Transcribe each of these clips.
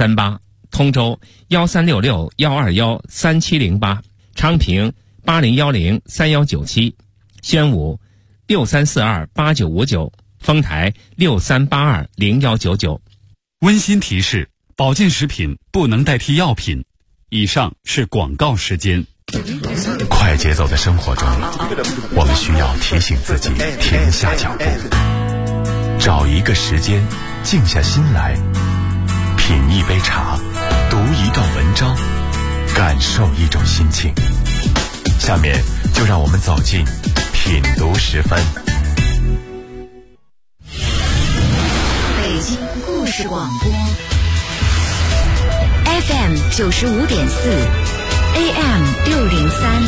038，通州136612137038，昌平80103197，宣武63428959，丰台63820199。 温馨提示：保健食品不能代替药品。以上是广告时间。 快节奏的生活中，我们需要提醒自己停下脚步，找一个时间静下心来，品一杯茶，读一段文章，感受一种心情。下面就让我们走进品读10分。 北京故事广播 FM 95.4 AM 603，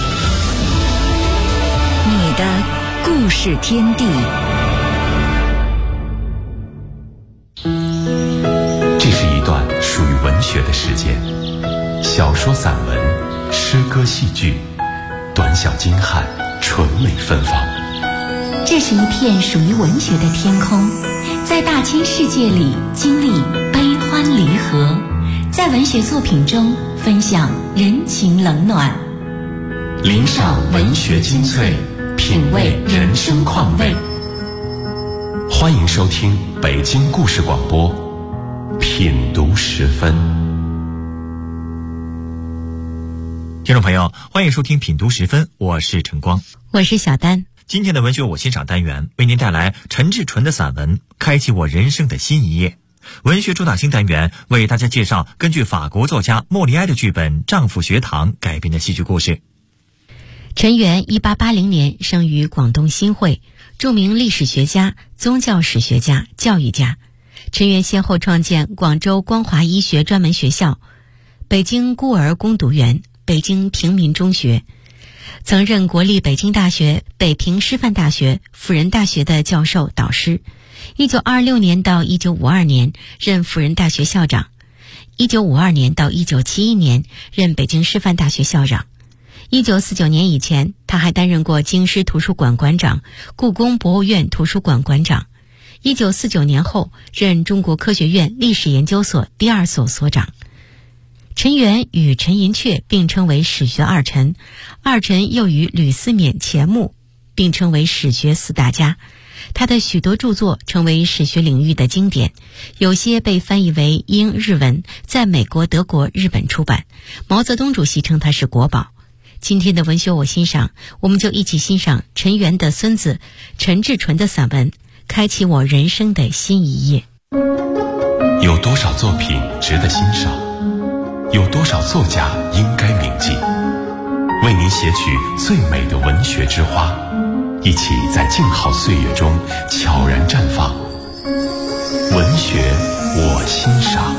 你的故事天地。 这是一段属于文学的时间，小说、散文、诗歌、戏剧，短小精悍，纯美芬芳。 这是一片属于文学的天空，在大千世界里经历悲欢离合，在文学作品中分享人情冷暖， 领赏文学精粹，品味人生况味。欢迎收听北京故事广播品读10分。 听众朋友，欢迎收听品读10分，我是陈光， 我是小丹。 今天的文学我欣赏单元为您带来陈志纯的散文《开启我人生的新一页》。文学主打新单元为大家介绍根据法国作家莫里埃的剧本《丈夫学堂》改编的戏剧故事。 陈元1880年生于广东新会，著名历史学家、宗教史学家、教育家。陈元先后创建广州光华医学专门学校、北京孤儿攻读园、北京平民中学，曾任国立北京大学、北平师范大学、辅仁大学的教授导师。1926年到1952年任辅仁大学校长，1952年到1971年任北京师范大学校长。1949年以前，他还担任过京师图书馆馆长、故宫博物院图书馆馆长。1949年后任中国科学院历史研究所第2所所长。陈元与陈寅恪并称为史学二陈，二陈又与吕思勉、钱穆并称为史学4大家。他的许多著作成为史学领域的经典，有些被翻译为英日文，在美国、德国、日本出版。毛泽东主席称他是国宝。今天的文学我欣赏，我们就一起欣赏陈元的孙子陈志纯的散文《开启我人生的新一页》。 有多少作品值得欣赏？有多少作家应该铭记？为您写取最美的文学之花，一起在静好岁月中悄然绽放。文学我欣赏。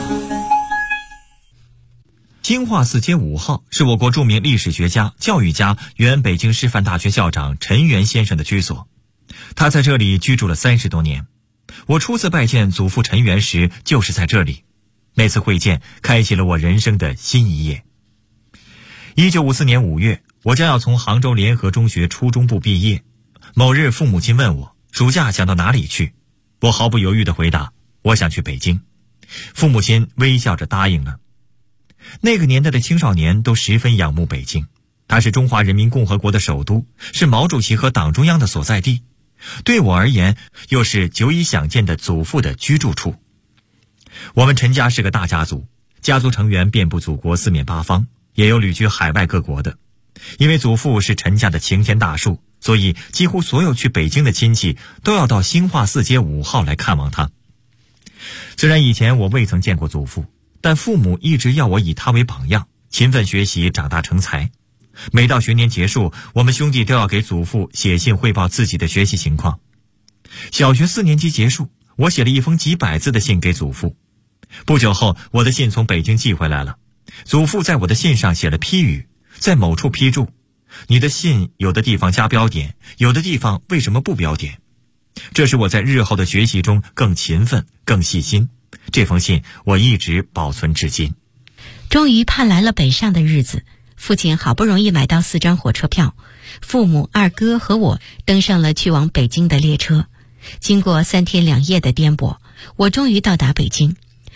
金化4街5号是我国著名历史学家、教育家、原北京师范大学校长陈元先生的居所。他在这里居住了30多年。我初次拜见祖父陈元时就是在这里，那次会见开启了我人生的新一页。1954年5月，我将要从杭州联合中学初中部毕业。某日父母亲问我暑假想到哪里去，我毫不犹豫地回答，我想去北京。父母亲微笑着答应了。那个年代的青少年都十分仰慕北京，它是中华人民共和国的首都，是毛主席和党中央的所在地。对我而言，又是久已想见的祖父的居住处。我们陈家是个大家族，家族成员遍布祖国4面8方，也有旅居海外各国的。因为祖父是陈家的擎天大树，所以几乎所有去北京的亲戚都要到兴化4街5号来看望他。虽然以前我未曾见过祖父，但父母一直要我以他为榜样，勤奋学习，长大成才。每到学年结束，我们兄弟都要给祖父写信汇报自己的学习情况。小学4年级结束，我写了一封几百字的信给祖父。不久后，我的信从北京寄回来了。祖父在我的信上写了批语，在某处批注：你的信有的地方加标点，有的地方为什么不标点？这使我在日后的学习中更勤奋、更细心。这封信我一直保存至今。 终于盼来了北上的日子，父亲好不容易买到4张火车票，父母、二哥和我登上了去往北京的列车。经过3天2夜的颠簸，我终于到达北京。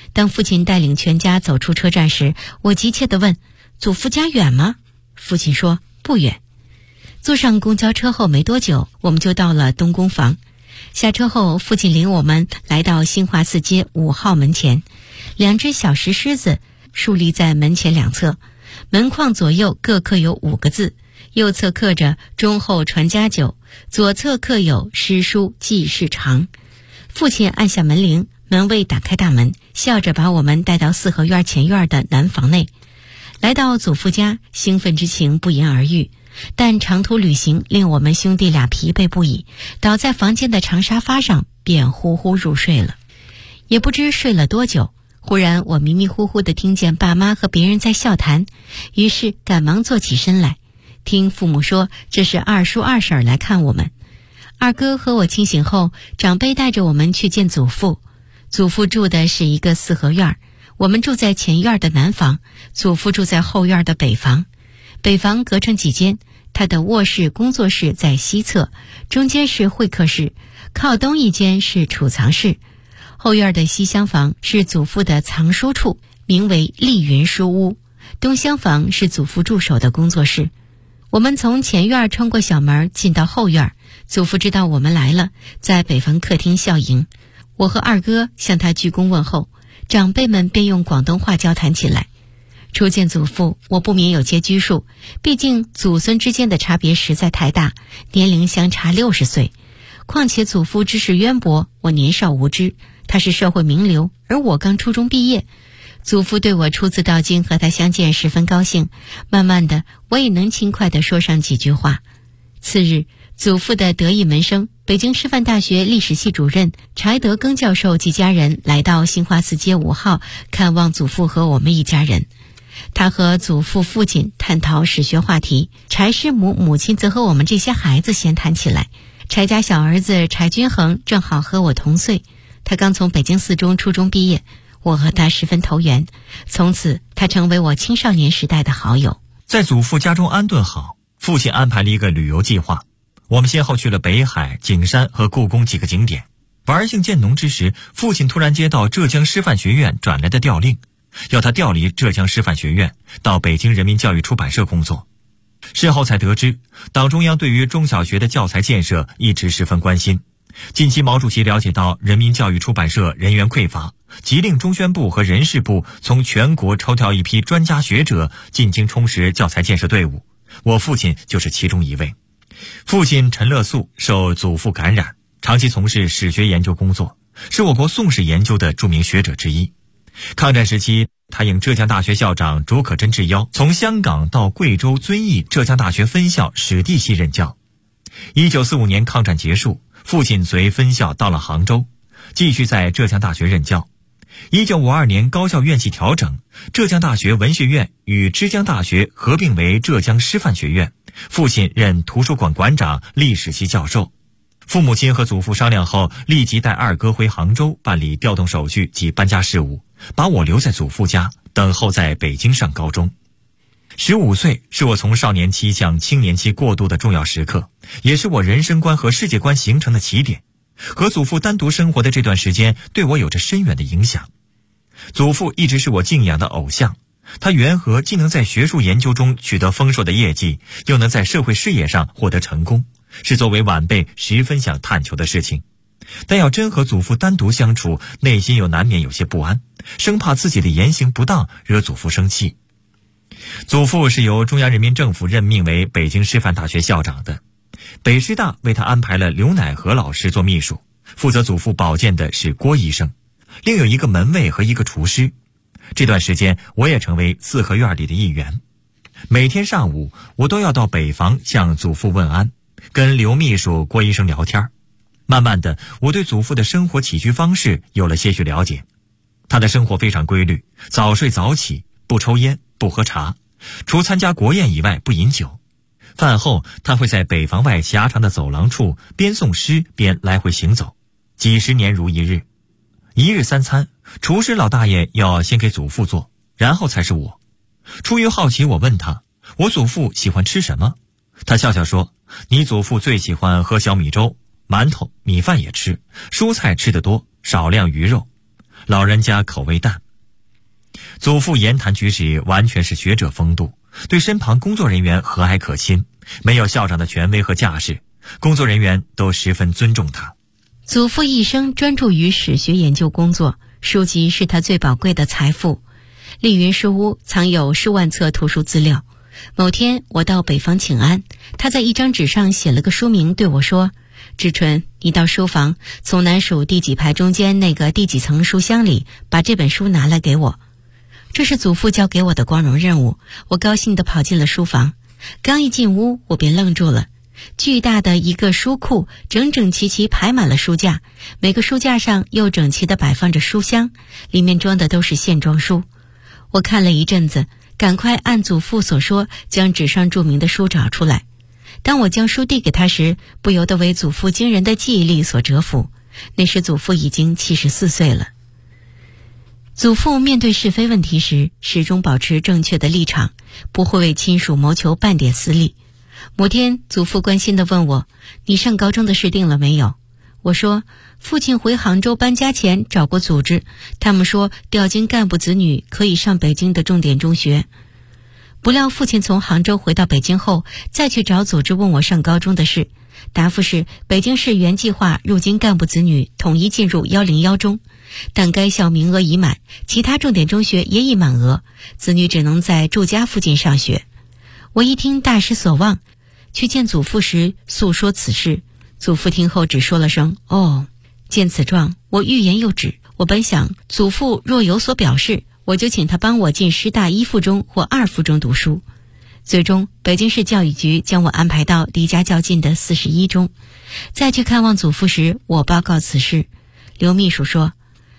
当父亲带领全家走出车站时，我急切地问：祖父家远吗？父亲说不远。坐上公交车后没多久，我们就到了东宫房。下车后，父亲领我们来到新华寺街5号门前，2只小石狮子竖立在门前两侧，门框左右各刻有5个字，右侧刻着忠厚传家久，左侧刻有诗书继世长。父亲按下门铃，门卫打开大门，笑着把我们带到四合院前院的南房内。来到祖父家，兴奋之情不言而喻，但长途旅行令我们兄弟俩疲惫不已，倒在房间的长沙发上便呼呼入睡了。也不知睡了多久，忽然我迷迷糊糊地听见爸妈和别人在笑谈，于是赶忙坐起身来，听父母说这是二叔二婶来看我们。二哥和我清醒后，长辈带着我们去见祖父。祖父住的是一个四合院，我们住在前院的南房，祖父住在后院的北房。北房隔成几间，他的卧室工作室在西侧，中间是会客室，靠东一间是储藏室。后院的西厢房是祖父的藏书处，名为丽云书屋。东厢房是祖父助手的工作室。我们从前院穿过小门进到后院，祖父知道我们来了，在北房客厅笑迎。我和二哥向他鞠躬问候，长辈们便用广东话交谈起来。初见祖父，我不免有些拘束，毕竟祖孙之间的差别实在太大，年龄相差60岁。况且祖父知识渊博，我年少无知，他是社会名流，而我刚初中毕业。祖父对我初次到京和他相见十分高兴，慢慢的我也能轻快地说上几句话。次日，祖父的得意门生北京师范大学历史系主任柴德庚教授及家人来到新华寺街5号看望祖父和我们一家人。他和祖父父亲探讨史学话题，柴师母母亲则和我们这些孩子闲谈起来。柴家小儿子柴君衡正好和我同岁，他刚从北京4中初中毕业，我和他十分投缘，从此他成为我青少年时代的好友。 在祖父家中安顿好，父亲安排了一个旅游计划，我们先后去了北海、景山和故宫几个景点。玩性渐浓之时，父亲突然接到浙江师范学院转来的调令，要他调离浙江师范学院，到北京人民教育出版社工作。事后才得知，党中央对于中小学的教材建设一直十分关心。近期毛主席了解到人民教育出版社人员匮乏，急令中宣部和人事部从全国抽调一批专家学者进京充实教材建设队伍，我父亲就是其中一位。父亲陈乐素受祖父感染，长期从事史学研究工作，是我国宋史研究的著名学者之一。抗战时期，他应浙江大学校长竺可桢之邀，从香港到贵州遵义浙江大学分校史地系任教。1945年抗战结束，父亲随分校到了杭州，继续在浙江大学任教。1952年高校院系调整，浙江大学文学院与之江大学合并为浙江师范学院，父亲任图书馆馆长、历史系教授。父母亲和祖父商量后，立即带二哥回杭州办理调动手续及搬家事务，把我留在祖父家，等候在北京上高中。15岁是我从少年期向青年期过渡的重要时刻，也是我人生观和世界观形成的起点。和祖父单独生活的这段时间，对我有着深远的影响。祖父一直是我敬仰的偶像，他缘何既能在学术研究中取得丰硕的业绩，又能在社会事业上获得成功，是作为晚辈十分想探求的事情。但要真和祖父单独相处，内心又难免有些不安，生怕自己的言行不当惹祖父生气。祖父是由中央人民政府任命为北京师范大学校长的，北师大为他安排了刘乃和老师做秘书，负责祖父保健的是郭医生，另有一个门卫和一个厨师。这段时间我也成为四合院里的一员。每天上午我都要到北房向祖父问安，跟刘秘书、郭医生聊天。慢慢的，我对祖父的生活起居方式有了些许了解。他的生活非常规律，早睡早起，不抽烟，不喝茶，除参加国宴以外不饮酒。饭后他会在北房外狭长的走廊处边诵诗边来回行走，几十年如一日。一日三餐，厨师老大爷要先给祖父做，然后才是我。出于好奇，我问他，我祖父喜欢吃什么？他笑笑说，你祖父最喜欢喝小米粥，馒头、米饭也吃，蔬菜吃得多，少量鱼肉。 老人家口味淡。祖父言谈举止完全是学者风度，对身旁工作人员和蔼可亲，没有校长的权威和架势，工作人员都十分尊重他。 祖父一生专注于史学研究工作，书籍是他最宝贵的财富。丽云书屋藏有数万册图书资料。某天我到北方请安，他在一张纸上写了个书名，对我说：志春，你到书房，从南署第几排中间那个第几层书箱里把这本书拿来给我。这是祖父交给我的光荣任务，我高兴地跑进了书房。刚一进屋，我便愣住了。巨大的一个书库整整齐齐排满了书架，每个书架上又整齐地摆放着书箱，里面装的都是线装书。我看了一阵子，赶快按祖父所说将纸上注明的书找出来。当我将书递给他时，不由得为祖父惊人的记忆力所折服。那时祖父已经74岁了。祖父面对是非问题时，始终保持正确的立场，不会为亲属谋求半点私利。某天，祖父关心地问我：你上高中的事定了没有？我说：父亲回杭州搬家前找过组织，他们说调经干部子女可以上北京的重点中学。不料父亲从杭州回到北京后，再去找组织问我上高中的事，答复是北京市原计划入京干部子女统一进入101中，但该校名额已满，其他重点中学也已满额，子女只能在住家附近上学。我一听大失所望，去见祖父时诉说此事。祖父听后只说了声哦。见此状，我欲言又止。我本想祖父若有所表示，我就请他帮我进师大1附中或2附中读书。最终北京市教育局将我安排到离家较近的41中。再去看望祖父时，我报告此事。刘秘书说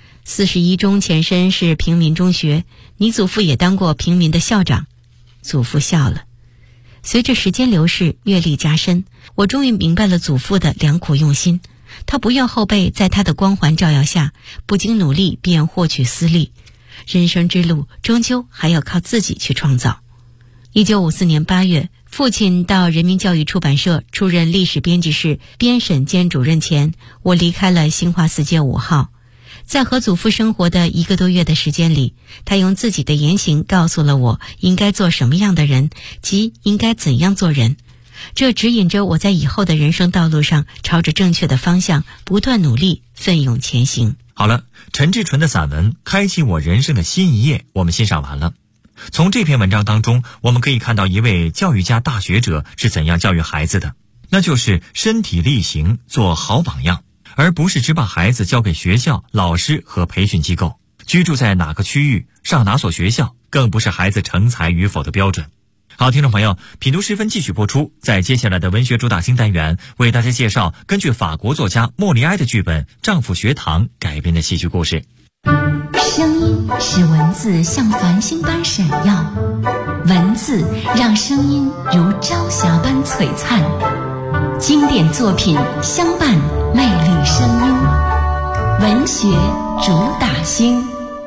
，41中前身是平民中学，你祖父也当过平民的校长。祖父笑了。随着时间流逝，阅历加深，我终于明白了祖父的良苦用心。他不要后辈在他的光环照耀下不经努力便获取私利，人生之路终究还要靠自己去创造。1954年8月，父亲到人民教育出版社出任历史编辑室编审兼主任前，我离开了新华四街5号。在和祖父生活的1个多月的时间里，他用自己的言行告诉了我应该做什么样的人，即应该怎样做人。这指引着我在以后的人生道路上朝着正确的方向不断努力，奋勇前行。 好了，陈志纯的散文《开启我人生的新一页》我们欣赏完了。从这篇文章当中，我们可以看到一位教育家大学者是怎样教育孩子的，那就是身体力行，做好榜样，而不是只把孩子交给学校、老师和培训机构。居住在哪个区域，上哪所学校，更不是孩子成才与否的标准。好，听众朋友，品读时分继续播出。在接下来的文学主打新单元，为大家介绍根据法国作家莫里埃的剧本《丈夫学堂》改编的戏剧故事。 声音使文字像繁星般闪耀，文字让声音如朝霞般璀璨。经典作品相伴，魅力声音，文学主打星。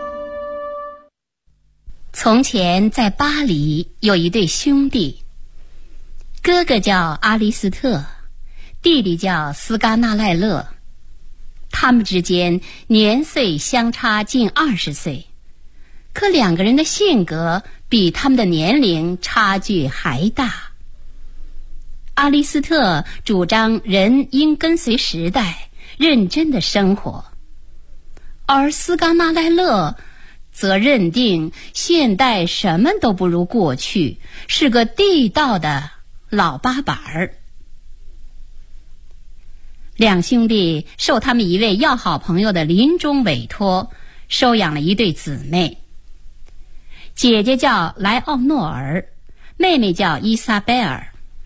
从前在巴黎有一对兄弟，哥哥叫阿里斯特，弟弟叫斯嘎纳赖勒。他们之间年岁相差近20岁，可两个人的性格比他们的年龄差距还大。阿里斯特主张人应跟随时代，认真的生活，而斯嘎纳赖勒则认定现代什么都不如过去，是个地道的老八板儿。两兄弟受他们一位要好朋友的临终委托，收养了一对姊妹。姐姐叫莱奥诺尔，妹妹叫伊莎贝尔。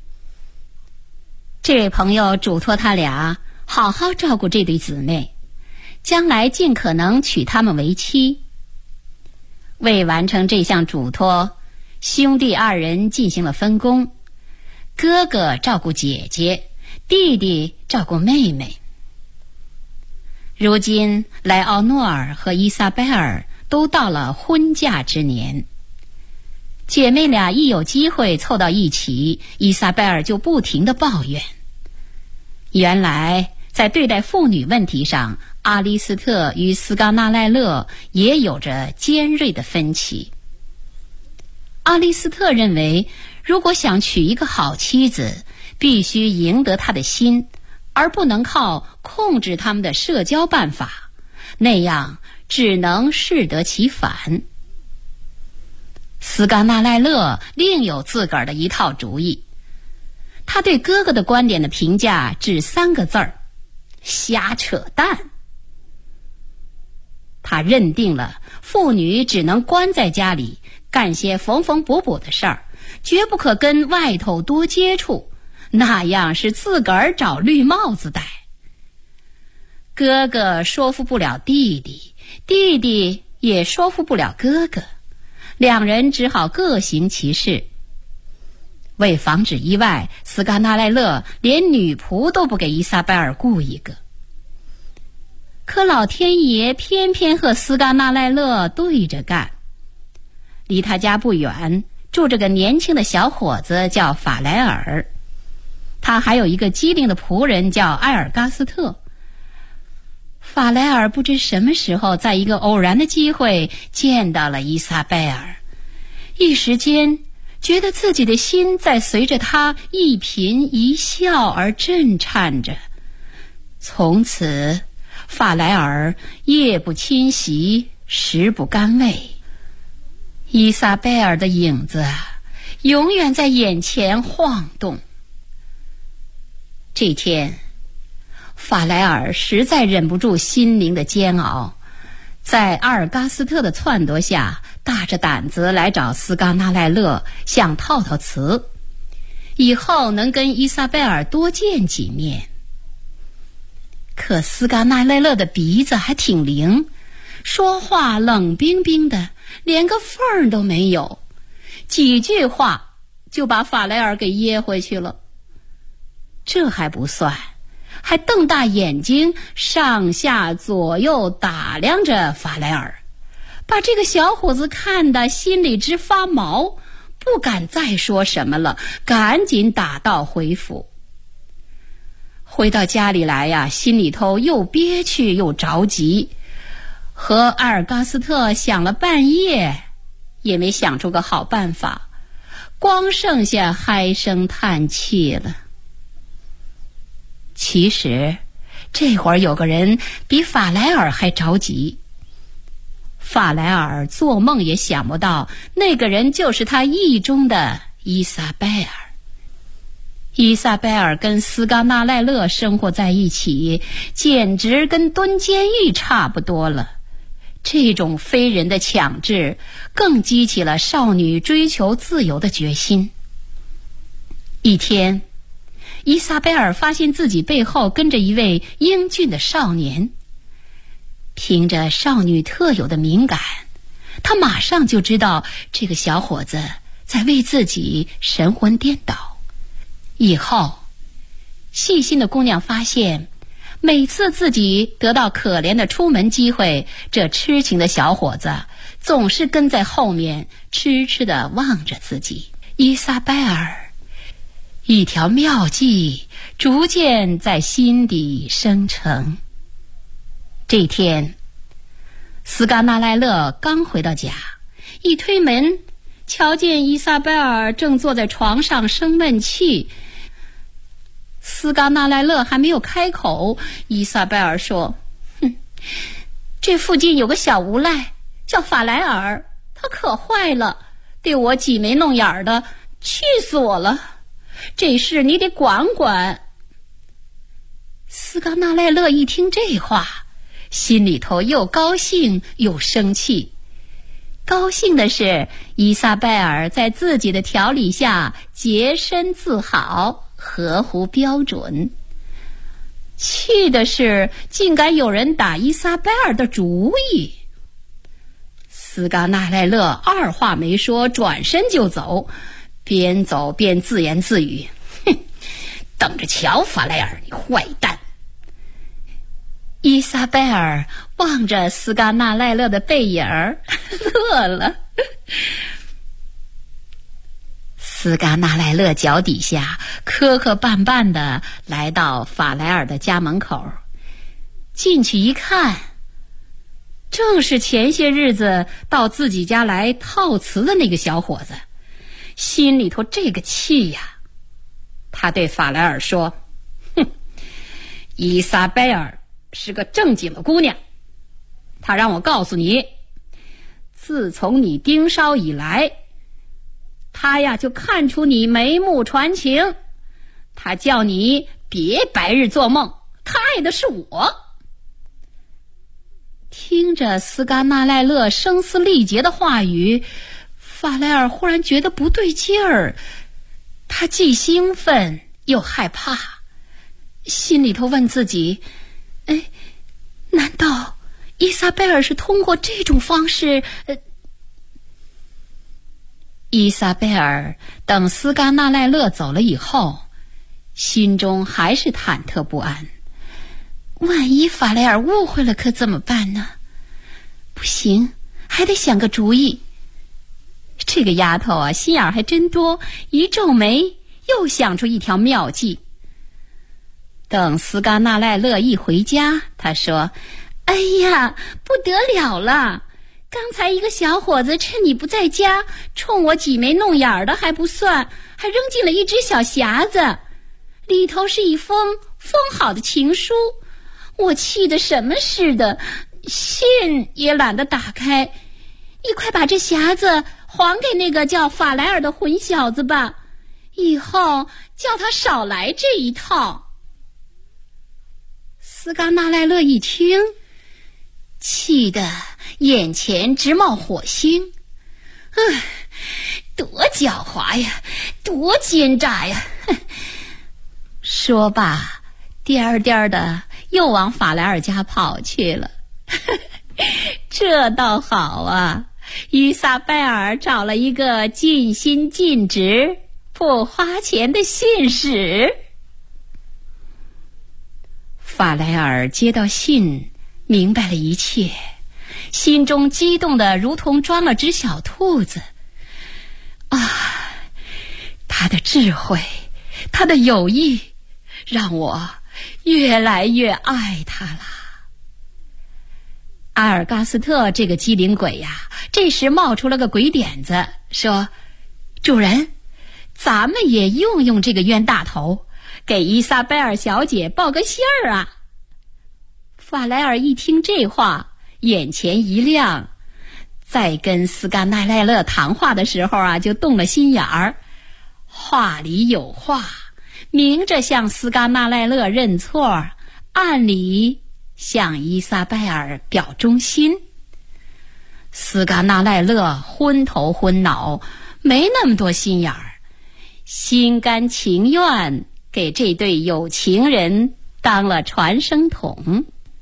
这位朋友嘱托他俩好好照顾这对姊妹，将来尽可能娶她们为妻。为完成这项嘱托，兄弟二人进行了分工，哥哥照顾姐姐，弟弟照顾妹妹。如今莱奥诺尔和伊莎贝尔都到了婚嫁之年，姐妹俩一有机会凑到一起，伊莎贝尔就不停地抱怨。原来在对待妇女问题上， 阿里斯特与斯嘎那赖勒也有着尖锐的分歧。阿里斯特认为，如果想娶一个好妻子，必须赢得她的心，而不能靠控制他们的社交办法，那样只能适得其反。斯嘎那赖勒另有自个儿的一套主意，他对哥哥的观点的评价只3个字儿：瞎扯淡。他认定了妇女只能关在家里干些缝缝补补的事儿，绝不可跟外头多接触，那样是自个儿找绿帽子戴。哥哥说服不了弟弟，弟弟也说服不了哥哥，两人只好各行其事。为防止意外，斯嘎那赖勒连女仆都不给伊莎贝尔雇一个。可老天爷偏偏和斯嘎那赖勒对着干。离他家不远住着个年轻的小伙子叫法莱尔，他还有一个机灵的仆人叫埃尔嘎斯特。法莱尔不知什么时候在一个偶然的机会见到了伊莎贝尔，一时间觉得自己的心在随着他一颦一笑而震颤着。从此法莱尔夜不侵袭，食不甘味，伊莎贝尔的影子永远在眼前晃动。这天，法莱尔实在忍不住心灵的煎熬，在阿尔嘎斯特的撺掇下，大着胆子来找斯嘎那赖勒，想套套词，以后能跟伊莎贝尔多见几面。可斯嘎那赖勒的鼻子还挺灵，说话冷冰冰的，连个缝儿都没有，几句话就把法莱尔给噎回去了。这还不算，还瞪大眼睛上下左右打量着法莱尔，把这个小伙子看得心里直发毛，不敢再说什么了，赶紧打道回府。回到家里来呀，心里头又憋屈又着急，和埃尔嘎斯特想了半夜，也没想出个好办法，光剩下唉声叹气了。其实这会儿有个人比法莱尔还着急，法莱尔做梦也想不到，那个人就是他意中的伊莎贝尔。伊莎贝尔跟斯嘎那赖勒生活在一起，简直跟蹲监狱差不多了。这种非人的强制，更激起了少女追求自由的决心。一天，伊莎贝尔发现自己背后跟着一位英俊的少年。凭着少女特有的敏感，她马上就知道这个小伙子在为自己神魂颠倒。以后，细心的姑娘发现，每次自己得到可怜的出门机会，这痴情的小伙子总是跟在后面，痴痴地望着自己。伊莎贝尔，一条妙计逐渐在心底生成。这天，斯嘎那赖勒刚回到家，一推门，瞧见伊莎贝尔正坐在床上生闷气。斯嘎那赖勒还没有开口，伊莎贝尔说：“这附近有个小无赖叫法莱尔，他可坏了，对我挤眉弄眼的，气死我了。这事你得管管。”斯嘎那赖勒一听这话，心里头又高兴又生气。高兴的是，伊莎贝尔在自己的调理下洁身自好，合乎标准。气的是，竟敢有人打伊莎贝尔的主意。斯嘎那赖勒二话没说，转身就走，边走边自言自语：“等着瞧，法莱尔，你坏蛋！”伊莎贝尔望着斯嘎那赖勒的背影儿，乐了。斯嘎那赖勒脚底下磕磕绊绊地来到法莱尔的家门口， 进去一看，正是前些日子到自己家来套词的那个小伙子，心里头这个气呀！他对法莱尔说：“哼，伊莎贝尔是个正经的姑娘，她让我告诉你，自从你盯梢以来，她呀就看出你眉目传情，她叫你别白日做梦，她爱的是我。”听着斯嘎纳赖勒声嘶力竭的话语，法莱尔忽然觉得不对劲儿，他既兴奋又害怕，心里头问自己：难道伊莎贝尔是通过这种方式？伊莎贝尔等斯嘎纳赖勒走了以后，心中还是忐忑不安。万一法莱尔误会了可怎么办呢？不行，还得想个主意。这个丫头啊，心眼还真多，一皱眉又想出一条妙计。等斯嘎纳赖勒一回家，他说：“哎呀，不得了了！刚才一个小伙子趁你不在家，冲我挤眉弄眼的还不算，还扔进了一只小匣子，里头是一封封好的情书。我气得什么似的，信也懒得打开。你快把这匣子还给那个叫法莱尔的混小子吧，以后叫他少来这一套。”斯嘎纳赖勒一听，气得眼前直冒火星。多狡猾呀，多奸诈呀！说罢，颠儿颠儿的又往法莱尔家跑去了。这倒好啊，伊莎贝尔找了一个尽心尽职不花钱的信使。法莱尔接到信，明白了一切，心中激动得如同装了只小兔子。他的智慧，他的友谊，让我越来越爱他了。阿尔嘎斯特这个机灵鬼呀，这时冒出了个鬼点子，说：“主人，咱们也用用这个冤大头，给伊莎贝尔小姐报个信儿啊！”法莱尔一听这话，眼前一亮，在跟斯嘎奈赖勒谈话的时候啊，就动了心眼儿。话里有话，明着向斯嘎纳赖勒认错，暗里向伊莎贝尔表忠心。斯嘎纳赖勒昏头昏脑，没那么多心眼儿，心甘情愿给这对有情人当了传声筒。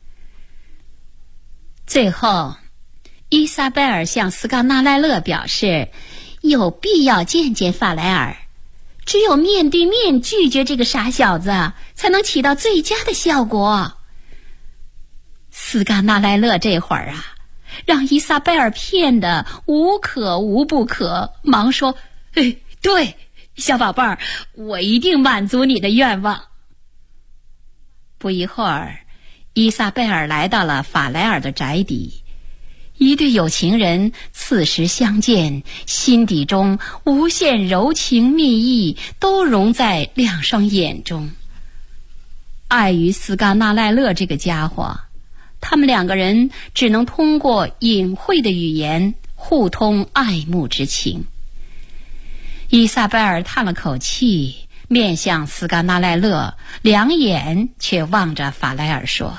最后，伊莎贝尔向斯嘎纳赖勒表示，有必要见见法莱尔，只有面对面拒绝这个傻小子，才能起到最佳的效果。斯嘎纳赖勒这会儿啊，让伊莎贝尔骗得无可无不可，忙说：“对，小宝贝儿，我一定满足你的愿望。”不一会儿，伊莎贝尔来到了法莱尔的宅邸。一对有情人此时相见，心底中无限柔情蜜意都融在两双眼中。碍于斯嘎纳赖勒这个家伙，他们两个人只能通过隐晦的语言互通爱慕之情。伊莎贝尔叹了口气，面向斯嘎纳赖勒，两眼却望着法莱尔说：“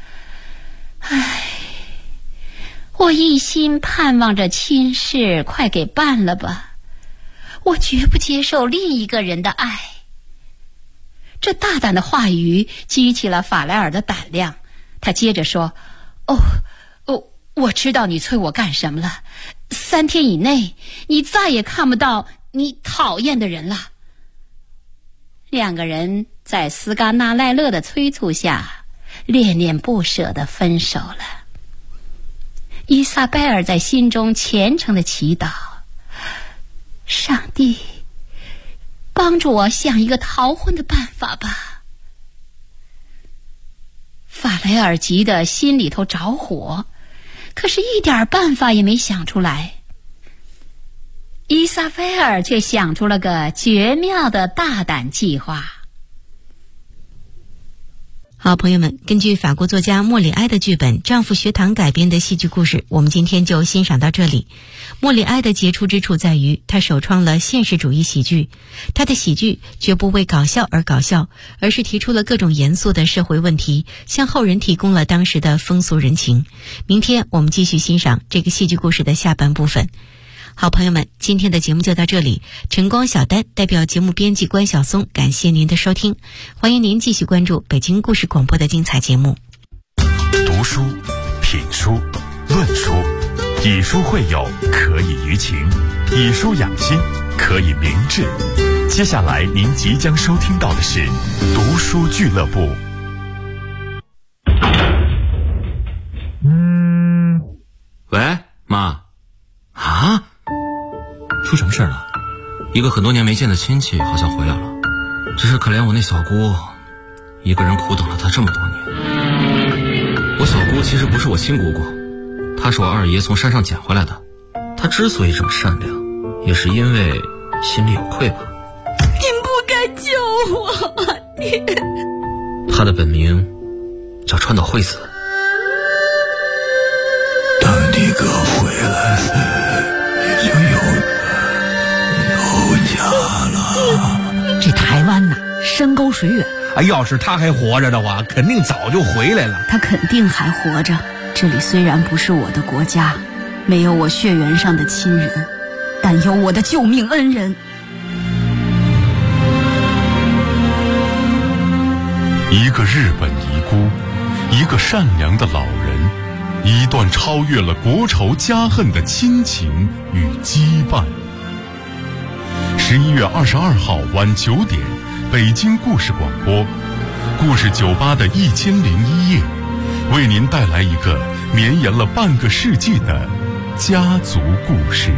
我一心盼望着亲事快给办了吧，我绝不接受另一个人的爱。”这大胆的话语激起了法莱尔的胆量，他接着说：“我知道你催我干什么了。3天以内，你再也看不到你讨厌的人了。”两个人在斯嘎纳赖勒的催促下，恋恋不舍地分手了。伊莎贝尔在心中虔诚地祈祷：“上帝，帮助我想一个逃婚的办法吧。” 法雷尔急得心里头着火，可是一点办法也没想出来。伊莎菲尔却想出了个绝妙的大胆计划。 好，朋友们，根据法国作家莫里埃的剧本《丈夫学堂》改编的戏剧故事，我们今天就欣赏到这里。莫里埃的杰出之处在于，他首创了现实主义喜剧。他的喜剧绝不为搞笑而搞笑，而是提出了各种严肃的社会问题，向后人提供了当时的风俗人情。明天我们继续欣赏这个戏剧故事的下半部分。好，朋友们，今天的节目就到这里。晨光小丹代表节目编辑关晓松，感谢您的收听。欢迎您继续关注北京故事广播的精彩节目。 读书、品书、论书，以书会友，可以娱情；以书养心，可以明志。接下来您即将收听到的是读书俱乐部。 喂，妈。啊？ 出什么事了？ 一个很多年没见的亲戚好像回来了，只是可怜我那小姑一个人苦等了他这么多年。我小姑其实不是我亲姑姑，她是我二爷从山上捡回来的。她之所以这么善良，也是因为心里有愧吧。 您不该救我，您。 她的本名叫川岛惠子。 当你哥回来，你就有家了。 这台湾呐，山高水远。 要是他还活着的话，肯定早就回来了。 他肯定还活着。这里虽然不是我的国家，没有我血缘上的亲人，但有我的救命恩人。 一个日本遗孤，一个善良的老人，一段超越了国仇家恨的亲情与羁绊。11月22号晚9点，北京故事广播，故事酒吧的1001夜，为您带来一个绵延了半个世纪的家族故事。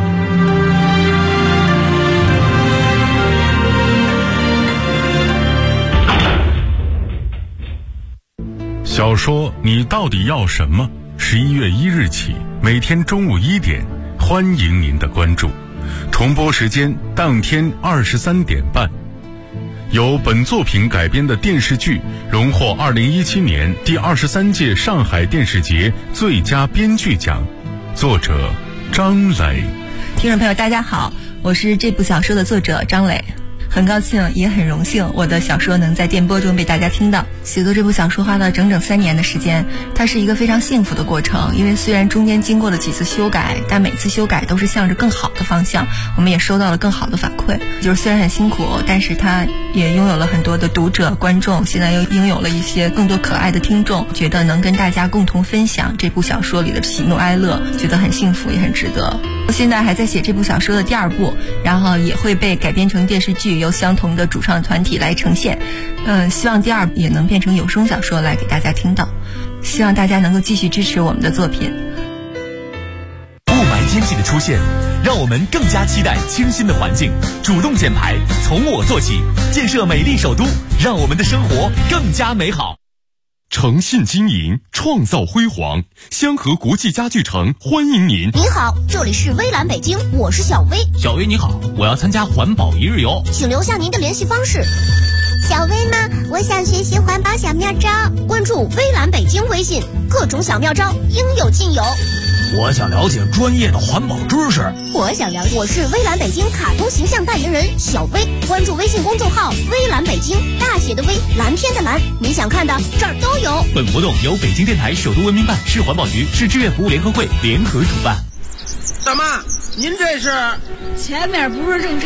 小说你到底要什么？11月1日起，每天中午1点，欢迎您的关注。重播时间当天23点半。由本作品改编的电视剧荣获2017年第23届上海电视节最佳编剧奖，作者张磊。 听众朋友大家好，我是这部小说的作者张磊。很高兴也很荣幸我的小说能在电波中被大家听到。写作这部小说花了整整3年的时间，它是一个非常幸福的过程，因为虽然中间经过了几次修改，但每次修改都是向着更好的方向，我们也收到了更好的反馈。就是虽然很辛苦，但是它也拥有了很多的读者观众，现在又拥有了一些更多可爱的听众，觉得能跟大家共同分享这部小说里的喜怒哀乐，觉得很幸福也很值得。现在还在写这部小说的第2部，然后也会被改编成电视剧，由相同的主创团体来呈现。希望第2部也能变成有声小说来给大家听到。希望大家能够继续支持我们的作品。 雾霾天气的出现，让我们更加期待清新的环境。主动减排，从我做起，建设美丽首都，让我们的生活更加美好。 诚信经营，创造辉煌。香河国际家具城欢迎您。 您好，这里是微蓝北京，我是小薇。 小薇你好，我要参加环保1日游， 请留下您的联系方式。 小薇呢？我想学习环保小妙招。 关注微蓝北京微信，各种小妙招应有尽有。 我想了解专业的环保知识。 我想了解。我是微蓝北京卡通形象代言人小薇，关注微信公众号微蓝北京，大写的微，蓝天的蓝，你想看的这儿都有。 本活动由北京电台首都文明办、市环保局、市志愿服务联合会联合主办。 大妈，您这是？ 前面不是正